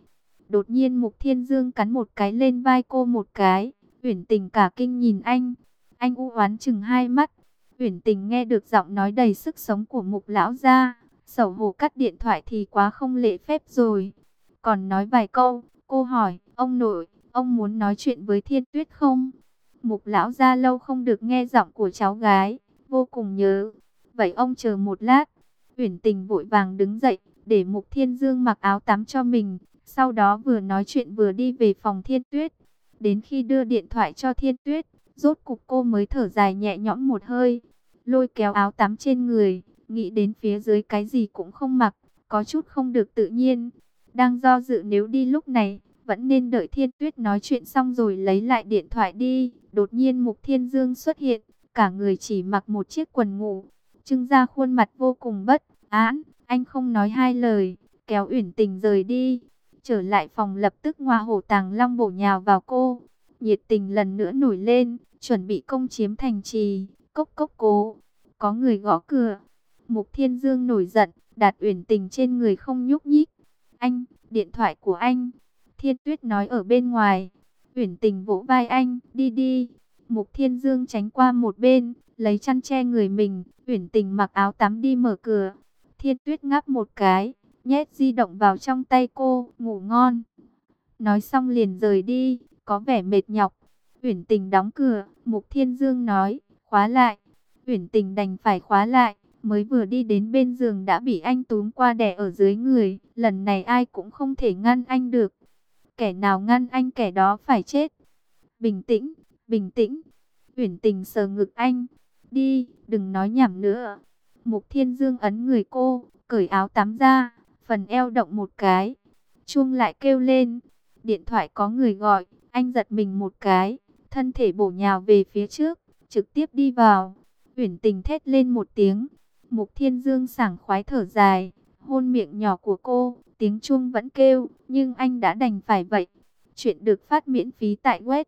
Đột nhiên Mục Thiên Dương cắn một cái lên vai cô một cái. Uyển Tình cả kinh nhìn anh. Anh u oán chừng hai mắt. Uyển Tình nghe được giọng nói đầy sức sống của Mục lão gia, xấu hổ cắt điện thoại thì quá không lễ phép rồi. Còn nói vài câu, cô hỏi, ông nội, ông muốn nói chuyện với Thiên Tuyết không? Mục lão gia lâu không được nghe giọng của cháu gái, vô cùng nhớ. Vậy ông chờ một lát. Uyển Tình vội vàng đứng dậy, để Mục Thiên Dương mặc áo tắm cho mình. Sau đó vừa nói chuyện vừa đi về phòng Thiên Tuyết. Đến khi đưa điện thoại cho Thiên Tuyết, rốt cục cô mới thở dài nhẹ nhõm một hơi. Lôi kéo áo tắm trên người, nghĩ đến phía dưới cái gì cũng không mặc, có chút không được tự nhiên. Đang do dự nếu đi lúc này, vẫn nên đợi Thiên Tuyết nói chuyện xong rồi lấy lại điện thoại đi. Đột nhiên Mục Thiên Dương xuất hiện, cả người chỉ mặc một chiếc quần ngủ, trưng ra khuôn mặt vô cùng bất án. Anh không nói hai lời, kéo Uyển Tình rời đi. Trở lại phòng lập tức Ngoa Hổ Tàng Long bổ nhào vào cô. Nhiệt tình lần nữa nổi lên, chuẩn bị công chiếm thành trì. Cốc cốc cố. Có người gõ cửa. Mục Thiên Dương nổi giận, đặt Uyển Tình trên người không nhúc nhích. Anh, điện thoại của anh. Thiên Tuyết nói ở bên ngoài. Uyển Tình vỗ vai anh, đi đi. Mục Thiên Dương tránh qua một bên, lấy chăn che người mình. Uyển Tình mặc áo tắm đi mở cửa. Thiên Tuyết ngáp một cái, nhét di động vào trong tay cô, ngủ ngon. Nói xong liền rời đi, có vẻ mệt nhọc. Uyển Tình đóng cửa, Mục Thiên Dương nói, khóa lại. Uyển Tình đành phải khóa lại, mới vừa đi đến bên giường đã bị anh túm qua đè ở dưới người. Lần này ai cũng không thể ngăn anh được. Kẻ nào ngăn anh kẻ đó phải chết. Bình tĩnh, bình tĩnh. Uyển Tình sờ ngực anh. Đi, đừng nói nhảm nữa. Mục Thiên Dương ấn người cô, cởi áo tắm ra, phần eo động một cái. Chuông lại kêu lên. Điện thoại có người gọi, anh giật mình một cái, thân thể bổ nhào về phía trước, trực tiếp đi vào. Uyển Tình thét lên một tiếng. Mục Thiên Dương sảng khoái thở dài, hôn miệng nhỏ của cô. Tiếng chuông vẫn kêu, nhưng anh đã đành phải vậy. Chuyện được phát miễn phí tại web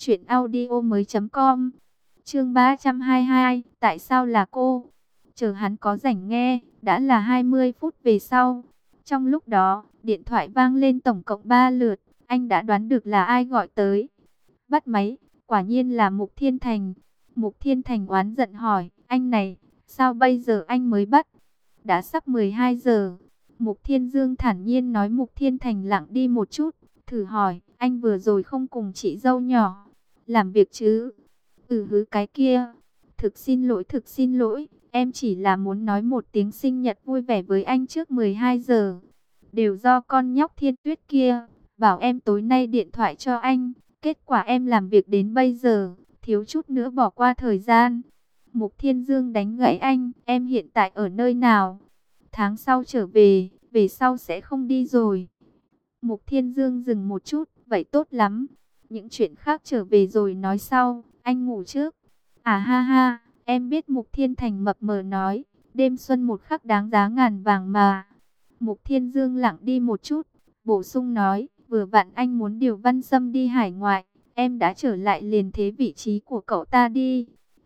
truyệnaudiomoi.com. Chương 322, tại sao là cô? Chờ hắn có rảnh nghe, đã là 20 phút về sau. Trong lúc đó, điện thoại vang lên tổng cộng 3 lượt, anh đã đoán được là ai gọi tới. Bắt máy, quả nhiên là Mục Thiên Thành. Mục Thiên Thành oán giận hỏi, anh này, sao bây giờ anh mới bắt? Đã sắp 12 giờ. Mục Thiên Dương thản nhiên nói. Mục Thiên Thành lặng đi một chút, thử hỏi, anh vừa rồi không cùng chị dâu nhỏ làm việc chứ? Hứ cái kia. Thực xin lỗi, em chỉ là muốn nói một tiếng sinh nhật vui vẻ với anh trước 12 giờ. Đều do con nhóc Thiên Tuyết kia, bảo em tối nay điện thoại cho anh. Kết quả em làm việc đến bây giờ, thiếu chút nữa bỏ qua thời gian. Mục Thiên Dương đánh gãy anh, em hiện tại ở nơi nào? Tháng sau trở về, về sau sẽ không đi rồi. Mục Thiên Dương dừng một chút, vậy tốt lắm. Những chuyện khác trở về rồi nói sau, anh ngủ trước. À ha ha, em biết. Mục Thiên Thành mập mờ nói, đêm xuân một khắc đáng giá ngàn vàng mà. Mục Thiên Dương lặng đi một chút, bổ sung nói, vừa vặn anh muốn điều Văn Sâm đi hải ngoại, em đã trở lại liền thế vị trí của cậu ta đi.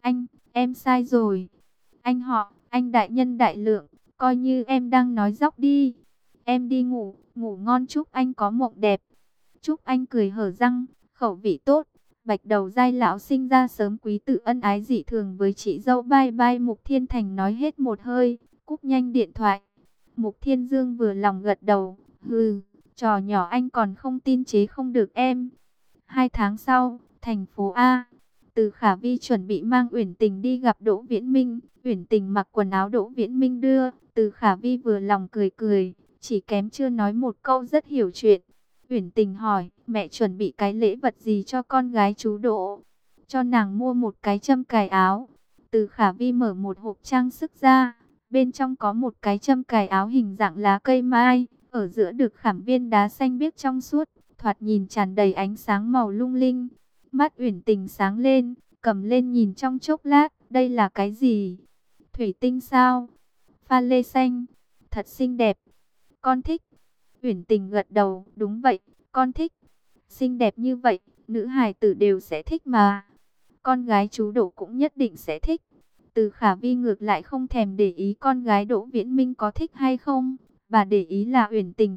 Em sai rồi. Anh họ, anh đại nhân đại lượng, coi như em đang nói dóc đi. Em đi ngủ, ngủ ngon, chúc anh có mộng đẹp. Chúc anh cười hở răng, khẩu vị tốt. Bạch đầu giai lão sinh ra sớm, quý tử ân ái dị thường với chị dâu. Bye bye. Mục Thiên Thành nói hết một hơi, cúp nhanh điện thoại. Mục Thiên Dương vừa lòng gật đầu, hừ, trò nhỏ anh còn không tin chế không được em. 2 tháng sau, thành phố A, Từ Khả Vi chuẩn bị mang Uyển Tình đi gặp Đỗ Viễn Minh. Uyển Tình mặc quần áo Đỗ Viễn Minh đưa, Từ Khả Vi vừa lòng cười cười, chỉ kém chưa nói một câu rất hiểu chuyện. Uyển Tình hỏi, mẹ chuẩn bị cái lễ vật gì cho con gái chú Đỗ? Cho nàng mua một cái châm cài áo. Từ Khả Vi mở một hộp trang sức ra, bên trong có một cái châm cài áo hình dạng lá cây mai, ở giữa được khảm viên đá xanh biếc trong suốt, thoạt nhìn tràn đầy ánh sáng màu lung linh. Mắt Uyển Tình sáng lên, cầm lên nhìn trong chốc lát, đây là cái gì? Thủy tinh sao? Pha lê xanh, thật xinh đẹp. Con thích. Uyển Tình gật đầu, đúng vậy, con thích. Xinh đẹp như vậy, nữ hài tử đều sẽ thích mà. Con gái chú Đỗ cũng nhất định sẽ thích. Từ Khả Vi ngược lại không thèm để ý con gái Đỗ Viễn Minh có thích hay không, bà để ý là Uyển Tình thích,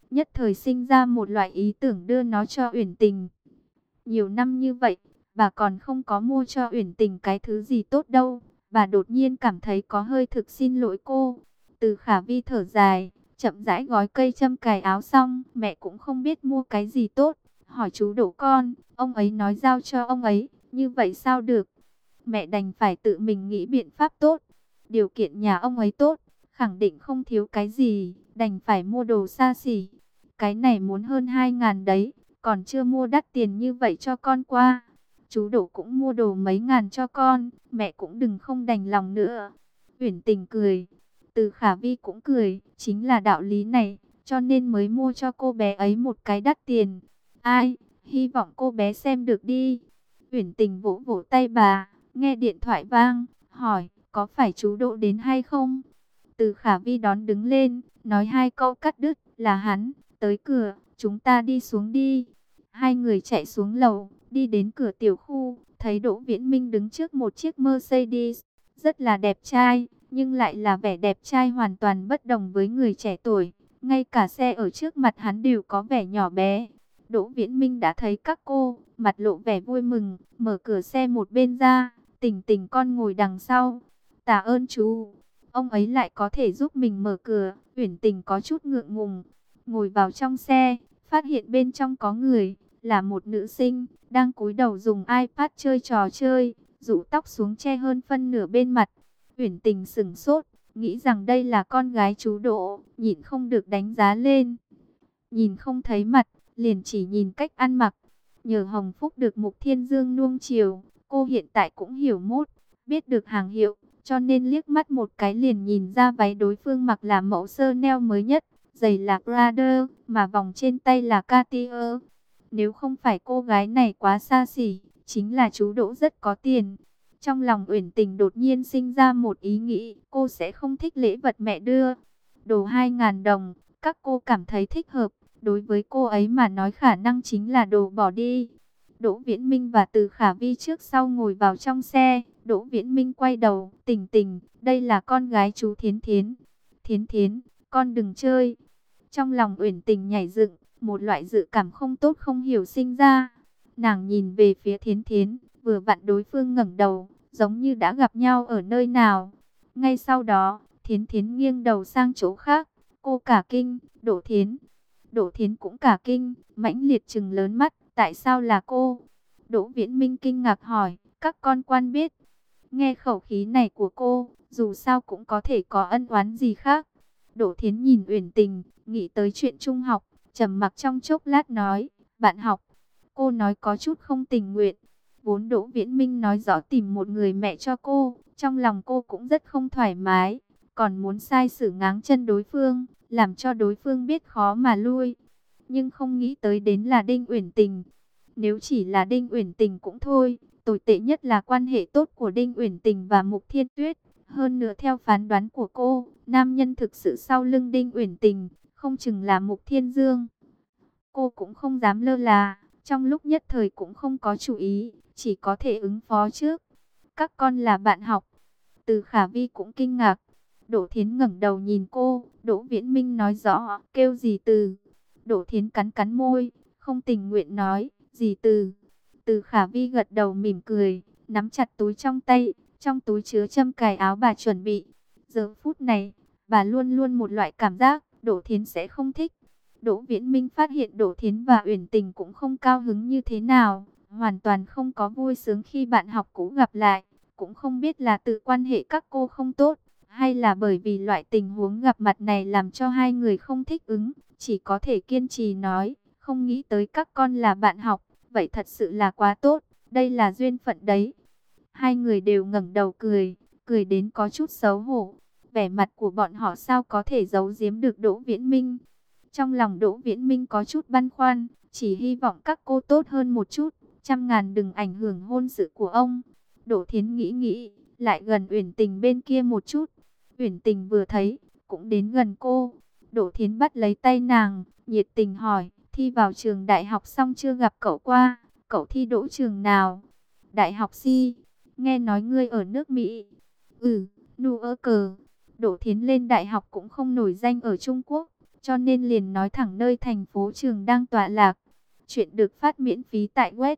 nhất thời sinh ra một loại ý tưởng đưa nó cho Uyển Tình. Nhiều năm như vậy, bà còn không có mua cho Uyển Tình cái thứ gì tốt đâu. Bà đột nhiên cảm thấy có hơi thực xin lỗi cô. Từ Khả Vi thở dài, chậm rãi gói cây châm cài áo xong, mẹ cũng không biết mua cái gì tốt. Hỏi chú Đỗ con, ông ấy nói giao cho ông ấy, như vậy sao được? Mẹ đành phải tự mình nghĩ biện pháp tốt. Điều kiện nhà ông ấy tốt, khẳng định không thiếu cái gì, đành phải mua đồ xa xỉ. Cái này muốn hơn 2.000 đấy, còn chưa mua đắt tiền như vậy cho con qua. Chú Đỗ cũng mua đồ mấy ngàn cho con, mẹ cũng đừng không đành lòng nữa. Uyển Tình cười, Từ Khả Vi cũng cười, chính là đạo lý này, cho nên mới mua cho cô bé ấy một cái đắt tiền. Ai, hy vọng cô bé xem được đi. Uyển Tình vỗ vỗ tay bà, nghe điện thoại vang, hỏi, có phải chú Đỗ đến hay không? Từ Khả Vi đón đứng lên, nói hai câu cắt đứt, là hắn, tới cửa, chúng ta đi xuống đi. Hai người chạy xuống lầu, đi đến cửa tiểu khu, thấy Đỗ Viễn Minh đứng trước một chiếc Mercedes, rất là đẹp trai, nhưng lại là vẻ đẹp trai hoàn toàn bất đồng với người trẻ tuổi. Ngay cả xe ở trước mặt hắn đều có vẻ nhỏ bé. Đỗ Viễn Minh đã thấy các cô, mặt lộ vẻ vui mừng, mở cửa xe một bên ra, Tình Tình con ngồi đằng sau. Tạ ơn chú. Ông ấy lại có thể giúp mình mở cửa. Uyển Tình có chút ngượng ngùng, ngồi vào trong xe, phát hiện bên trong có người, là một nữ sinh, đang cúi đầu dùng iPad chơi trò chơi, rũ tóc xuống che hơn phân nửa bên mặt. Uyển Tình sững sốt, nghĩ rằng đây là con gái chú Đỗ, nhịn không được đánh giá lên. Nhìn không thấy mặt, liền chỉ nhìn cách ăn mặc. Nhờ Hồng Phúc được Mục Thiên Dương nuông chiều, cô hiện tại cũng hiểu mốt, biết được hàng hiệu, cho nên liếc mắt một cái liền nhìn ra váy đối phương mặc là mẫu Chanel mới nhất, giày là Prada, mà vòng trên tay là Cartier. Nếu không phải cô gái này quá xa xỉ, chính là chú Đỗ rất có tiền. Trong lòng Uyển Tình đột nhiên sinh ra một ý nghĩ, cô sẽ không thích lễ vật mẹ đưa. Đồ 2.000 đồng, các cô cảm thấy thích hợp, đối với cô ấy mà nói khả năng chính là đồ bỏ đi. Đỗ Viễn Minh và Từ Khả Vi trước sau ngồi vào trong xe. Đỗ Viễn Minh quay đầu, Tình Tình, đây là con gái chú Thiến Thiến. Thiến Thiến, con đừng chơi. Trong lòng Uyển Tình nhảy dựng, một loại dự cảm không tốt không hiểu sinh ra. Nàng nhìn về phía Thiến Thiến, vừa vặn đối phương ngẩng đầu, giống như đã gặp nhau ở nơi nào. Ngay sau đó, Thiến Thiến nghiêng đầu sang chỗ khác, cô cả kinh, Đỗ Thiến. Đỗ Thiến cũng cả kinh, mãnh liệt trừng lớn mắt, tại sao là cô? Đỗ Viễn Minh kinh ngạc hỏi, các con quan biết. Nghe khẩu khí này của cô, dù sao cũng có thể có ân oán gì khác. Đỗ Thiến nhìn Uyển Tình, nghĩ tới chuyện trung học, trầm mặc trong chốc lát nói, bạn học. Cô nói có chút không tình nguyện. Vốn Đỗ Viễn Minh nói rõ tìm một người mẹ cho cô, trong lòng cô cũng rất không thoải mái, còn muốn sai sử ngáng chân đối phương, làm cho đối phương biết khó mà lui. Nhưng không nghĩ tới đến là Đinh Uyển Tình. Nếu chỉ là Đinh Uyển Tình cũng thôi, tồi tệ nhất là quan hệ tốt của Đinh Uyển Tình và Mục Thiên Tuyết. Hơn nữa theo phán đoán của cô, nam nhân thực sự sau lưng Đinh Uyển Tình, không chừng là Mục Thiên Dương. Cô cũng không dám lơ là, trong lúc nhất thời cũng không có chủ ý, chỉ có thể ứng phó trước. Các con là bạn học. Từ Khả Vi cũng kinh ngạc. Đỗ Thiến ngẩng đầu nhìn cô, Đỗ Viễn Minh nói rõ, kêu gì Từ. Đỗ Thiến cắn cắn môi, không tình nguyện nói, gì Từ. Từ Khả Vi gật đầu mỉm cười, nắm chặt túi trong túi chứa châm cài áo bà chuẩn bị. Giờ phút này, bà luôn luôn một loại cảm giác, Đỗ Thiến sẽ không thích. Đỗ Viễn Minh phát hiện Đỗ Thiến và Uyển Tình cũng không cao hứng như thế nào, hoàn toàn không có vui sướng khi bạn học cũ gặp lại, cũng không biết là tự quan hệ các cô không tốt, hay là bởi vì loại tình huống gặp mặt này làm cho hai người không thích ứng, chỉ có thể kiên trì nói, không nghĩ tới các con là bạn học, vậy thật sự là quá tốt, đây là duyên phận đấy. Hai người đều ngẩng đầu cười, cười đến có chút xấu hổ, vẻ mặt của bọn họ sao có thể giấu giếm được Đỗ Viễn Minh. Trong lòng Đỗ Viễn Minh có chút băn khoăn, chỉ hy vọng các cô tốt hơn một chút, trăm ngàn đừng ảnh hưởng hôn sự của ông. Đỗ Thiến nghĩ, lại gần Uyển Tình bên kia một chút. Uyển Tình vừa thấy, cũng đến gần cô. Đỗ Thiến bắt lấy tay nàng, nhiệt tình hỏi, thi vào trường đại học xong chưa gặp cậu qua, cậu thi đỗ trường nào? Đại học Si, nghe nói ngươi ở nước Mỹ. Ừ, nu ơ cờ. Đỗ Thiến lên đại học cũng không nổi danh ở Trung Quốc. cho nên liền nói thẳng nơi thành phố Trường đang tọa lạc. Chuyện được phát miễn phí tại web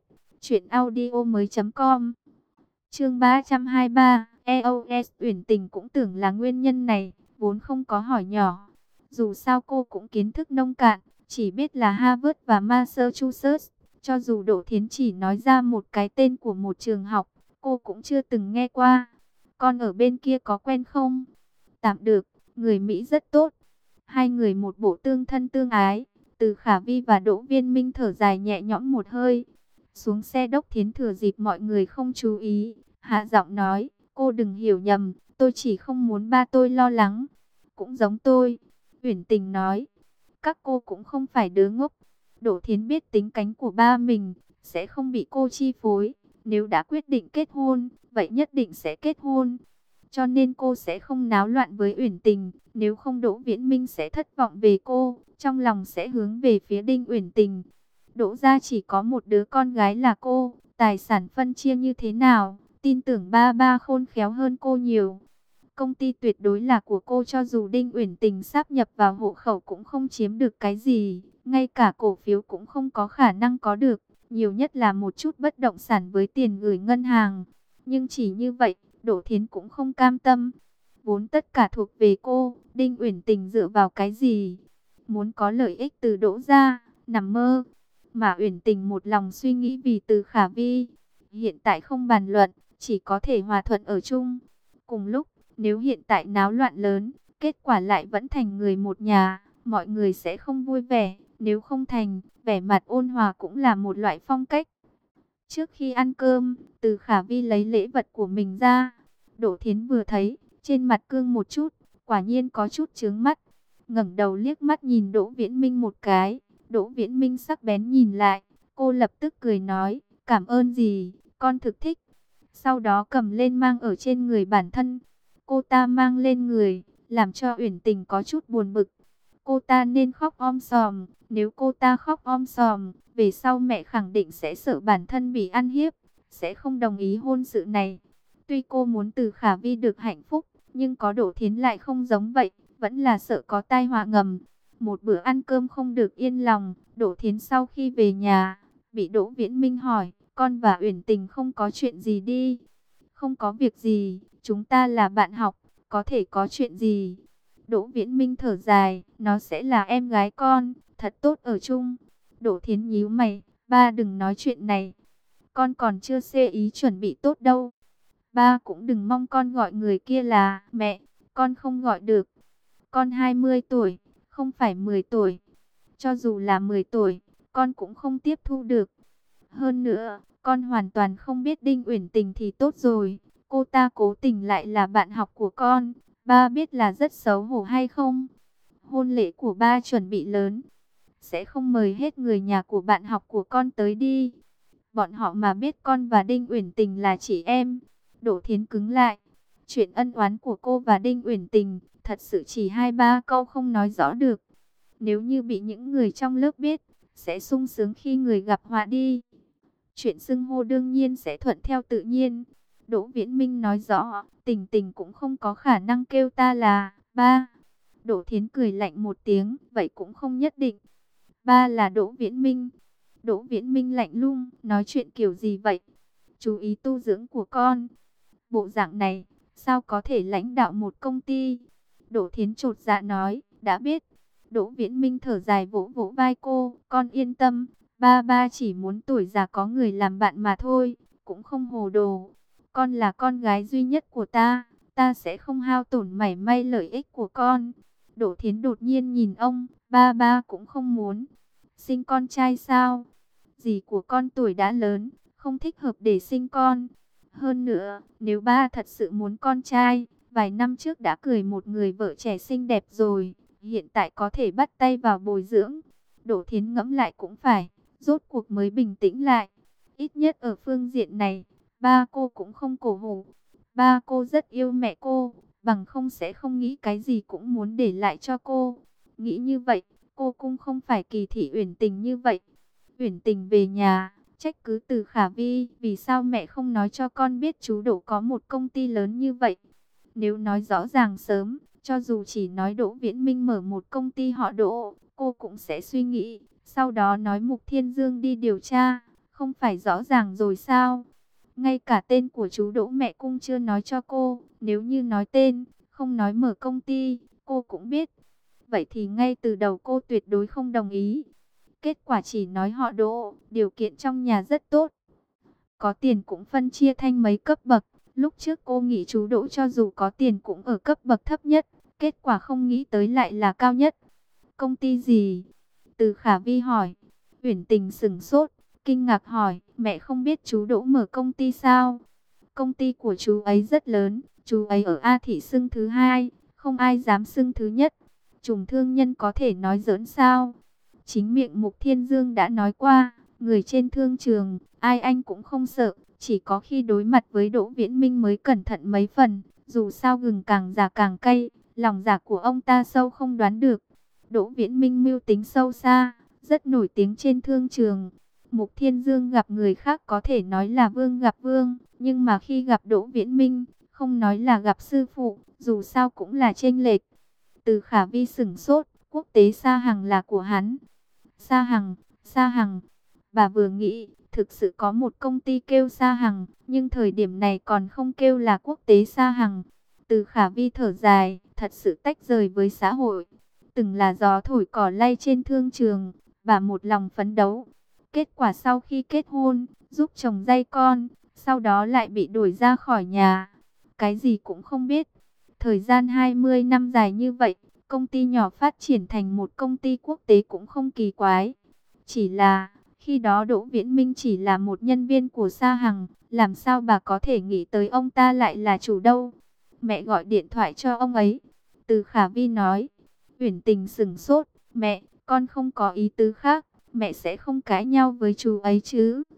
truyệnaudiomoi.com. Chương 323, EOS. Uyển Tình cũng tưởng là nguyên nhân này, vốn không có hỏi nhỏ. Dù sao cô cũng kiến thức nông cạn, chỉ biết là Harvard và Massachusetts. Cho dù Đỗ Thiến chỉ nói ra một cái tên của một trường học, cô cũng chưa từng nghe qua. Con ở bên kia có quen không? Tạm được, người Mỹ rất tốt. Hai người một bộ tương thân tương ái. Từ Khả Vi và Đỗ Viên Minh thở dài nhẹ nhõm một hơi. Xuống xe Đốc Thiến thừa dịp mọi người không chú ý, hạ giọng nói, cô đừng hiểu nhầm, tôi chỉ không muốn ba tôi lo lắng. Cũng giống tôi, Uyển Tình nói, các cô cũng không phải đứa ngốc. Đỗ Thiến biết tính cách của ba mình, sẽ không bị cô chi phối. Nếu đã quyết định kết hôn, vậy nhất định sẽ kết hôn. Cho nên cô sẽ không náo loạn với Uyển Tình, nếu không Đỗ Viễn Minh sẽ thất vọng về cô, trong lòng sẽ hướng về phía Đinh Uyển Tình. Đỗ gia chỉ có một đứa con gái là cô, tài sản phân chia như thế nào, tin tưởng ba ba khôn khéo hơn cô nhiều. Công ty tuyệt đối là của cô, cho dù Đinh Uyển Tình sáp nhập vào hộ khẩu cũng không chiếm được cái gì, ngay cả cổ phiếu cũng không có khả năng có được, nhiều nhất là một chút bất động sản với tiền gửi ngân hàng. Nhưng chỉ như vậy, Đỗ Thiến cũng không cam tâm. Vốn tất cả thuộc về cô, Đinh Uyển Tình dựa vào cái gì? Muốn có lợi ích từ Đỗ gia, nằm mơ. Mà Uyển Tình một lòng suy nghĩ vì Từ Khả Vi. Hiện tại không bàn luận, chỉ có thể hòa thuận ở chung. Cùng lúc, nếu hiện tại náo loạn lớn, kết quả lại vẫn thành người một nhà, mọi người sẽ không vui vẻ. Nếu không thành, vẻ mặt ôn hòa cũng là một loại phong cách. Trước khi ăn cơm, Từ Khả Vi lấy lễ vật của mình ra. Đỗ Thiến vừa thấy, trên mặt cương một chút, quả nhiên có chút chướng mắt. Ngẩng đầu liếc mắt nhìn Đỗ Viễn Minh một cái. Đỗ Viễn Minh sắc bén nhìn lại, cô lập tức cười nói, cảm ơn gì, con thực thích. Sau đó cầm lên mang ở trên người bản thân. Cô ta mang lên người, làm cho Uyển Tình có chút buồn bực. Cô ta nên khóc om sòm, nếu cô ta khóc om sòm, về sau mẹ khẳng định sẽ sợ bản thân bị ăn hiếp, sẽ không đồng ý hôn sự này. Tuy cô muốn Từ Khả Vi được hạnh phúc, nhưng có Đỗ Thiến lại không giống vậy, vẫn là sợ có tai họa ngầm. Một bữa ăn cơm không được yên lòng, Đỗ Thiến sau khi về nhà, bị Đỗ Viễn Minh hỏi, con và Uyển Tình không có chuyện gì đi? Không có việc gì, chúng ta là bạn học, có thể có chuyện gì? Đỗ Viễn Minh thở dài, nó sẽ là em gái con, thật tốt ở chung. Đỗ Thiến nhíu mày, ba đừng nói chuyện này. Con còn chưa xê ý chuẩn bị tốt đâu. Ba cũng đừng mong con gọi người kia là mẹ, con không gọi được. Con 20 tuổi, không phải 10 tuổi. Cho dù là 10 tuổi, con cũng không tiếp thu được. Hơn nữa, con hoàn toàn không biết Đinh Uyển Tình thì tốt rồi. Cô ta cố tình lại là bạn học của con. Ba biết là rất xấu hổ hay không? Hôn lễ của ba chuẩn bị lớn. Sẽ không mời hết người nhà của bạn học của con tới đi. Bọn họ mà biết con và Đinh Uyển Tình là chị em. Đỗ Thiến cứng lại. Chuyện ân oán của cô và Đinh Uyển Tình, thật sự chỉ 2-3 câu không nói rõ được. Nếu như bị những người trong lớp biết, sẽ sung sướng khi người gặp họa đi. Chuyện xưng hô đương nhiên sẽ thuận theo tự nhiên. Đỗ Viễn Minh nói rõ, Tình Tình cũng không có khả năng kêu ta là ba. Đỗ Thiến cười lạnh một tiếng, vậy cũng không nhất định. Ba là Đỗ Viễn Minh. Đỗ Viễn Minh lạnh lùng, nói chuyện kiểu gì vậy? Chú ý tu dưỡng của con. Bộ dạng này, sao có thể lãnh đạo một công ty? Đỗ Thiến chột dạ nói, đã biết. Đỗ Viễn Minh thở dài vỗ vỗ vai cô, con yên tâm, ba ba chỉ muốn tuổi già có người làm bạn mà thôi, cũng không hồ đồ. Con là con gái duy nhất của ta, ta sẽ không hao tổn mảy may lợi ích của con. Đỗ Thiến đột nhiên nhìn ông, ba ba cũng không muốn. Sinh con trai sao? Dì của con tuổi đã lớn, không thích hợp để sinh con. Hơn nữa, nếu ba thật sự muốn con trai, vài năm trước đã cưới một người vợ trẻ xinh đẹp rồi, hiện tại có thể bắt tay vào bồi dưỡng. Đỗ Thiến ngẫm lại cũng phải, rốt cuộc mới bình tĩnh lại. Ít nhất ở phương diện này, ba cô cũng không cổ hủ. Ba cô rất yêu mẹ cô, bằng không sẽ không nghĩ cái gì cũng muốn để lại cho cô. Nghĩ như vậy, cô cũng không phải kỳ thị Uyển Tình như vậy. Uyển Tình về nhà, trách cứ Từ Khả Vi, vì sao mẹ không nói cho con biết chú Đỗ có một công ty lớn như vậy. Nếu nói rõ ràng sớm, Cho dù chỉ nói Đỗ Viễn Minh mở một công ty họ Đỗ, cô cũng sẽ suy nghĩ. Sau đó nói Mục Thiên Dương đi điều tra, không phải rõ ràng rồi sao? Ngay cả tên của chú Đỗ mẹ cũng chưa nói cho cô. Nếu như nói tên, không nói mở công ty, cô cũng biết. Vậy thì ngay từ đầu cô tuyệt đối không đồng ý. Kết quả chỉ nói họ Đỗ, điều kiện trong nhà rất tốt. Có tiền cũng phân chia thành mấy cấp bậc. Lúc trước cô nghĩ chú Đỗ cho dù có tiền cũng ở cấp bậc thấp nhất. Kết quả không nghĩ tới lại là cao nhất. Công ty gì? Từ Khả Vi hỏi. Uyển Tình sững sốt, kinh ngạc hỏi, mẹ không biết chú Đỗ mở công ty sao? Công ty của chú ấy rất lớn, chú ấy ở A Thị xưng thứ hai, không ai dám xưng thứ nhất. Trùng thương nhân có thể nói giỡn sao? Chính miệng Mục Thiên Dương đã nói qua, người trên thương trường, ai anh cũng không sợ, chỉ có khi đối mặt với Đỗ Viễn Minh mới cẩn thận mấy phần. Dù sao gừng càng già càng cay, lòng dạ của ông ta sâu không đoán được. Đỗ Viễn Minh mưu tính sâu xa, rất nổi tiếng trên thương trường. Mục Thiên Dương gặp người khác có thể nói là vương gặp vương, nhưng mà khi gặp Đỗ Viễn Minh, không nói là gặp sư phụ, dù sao cũng là chênh lệch. Từ Khả Vi sửng sốt, quốc tế Sa Hằng là của hắn. Sa Hằng, Sa Hằng. Bà vừa nghĩ, thực sự có một công ty kêu Sa Hằng, nhưng thời điểm này còn không kêu là quốc tế Sa Hằng. Từ Khả Vi thở dài, thật sự tách rời với xã hội. Từng là gió thổi cỏ lay trên thương trường, bà một lòng phấn đấu. Kết quả sau khi kết hôn, giúp chồng dạy con, sau đó lại bị đuổi ra khỏi nhà. Cái gì cũng không biết. Thời gian 20 năm dài như vậy, công ty nhỏ phát triển thành một công ty quốc tế cũng không kỳ quái. Chỉ là, khi đó Đỗ Viễn Minh chỉ là một nhân viên của Sa Hằng, làm sao bà có thể nghĩ tới ông ta lại là chủ đâu. Mẹ gọi điện thoại cho ông ấy. Từ Khả Vi nói. Uyển Tình sững sốt, mẹ, con không có ý tứ khác, mẹ sẽ không cãi nhau với chú ấy chứ?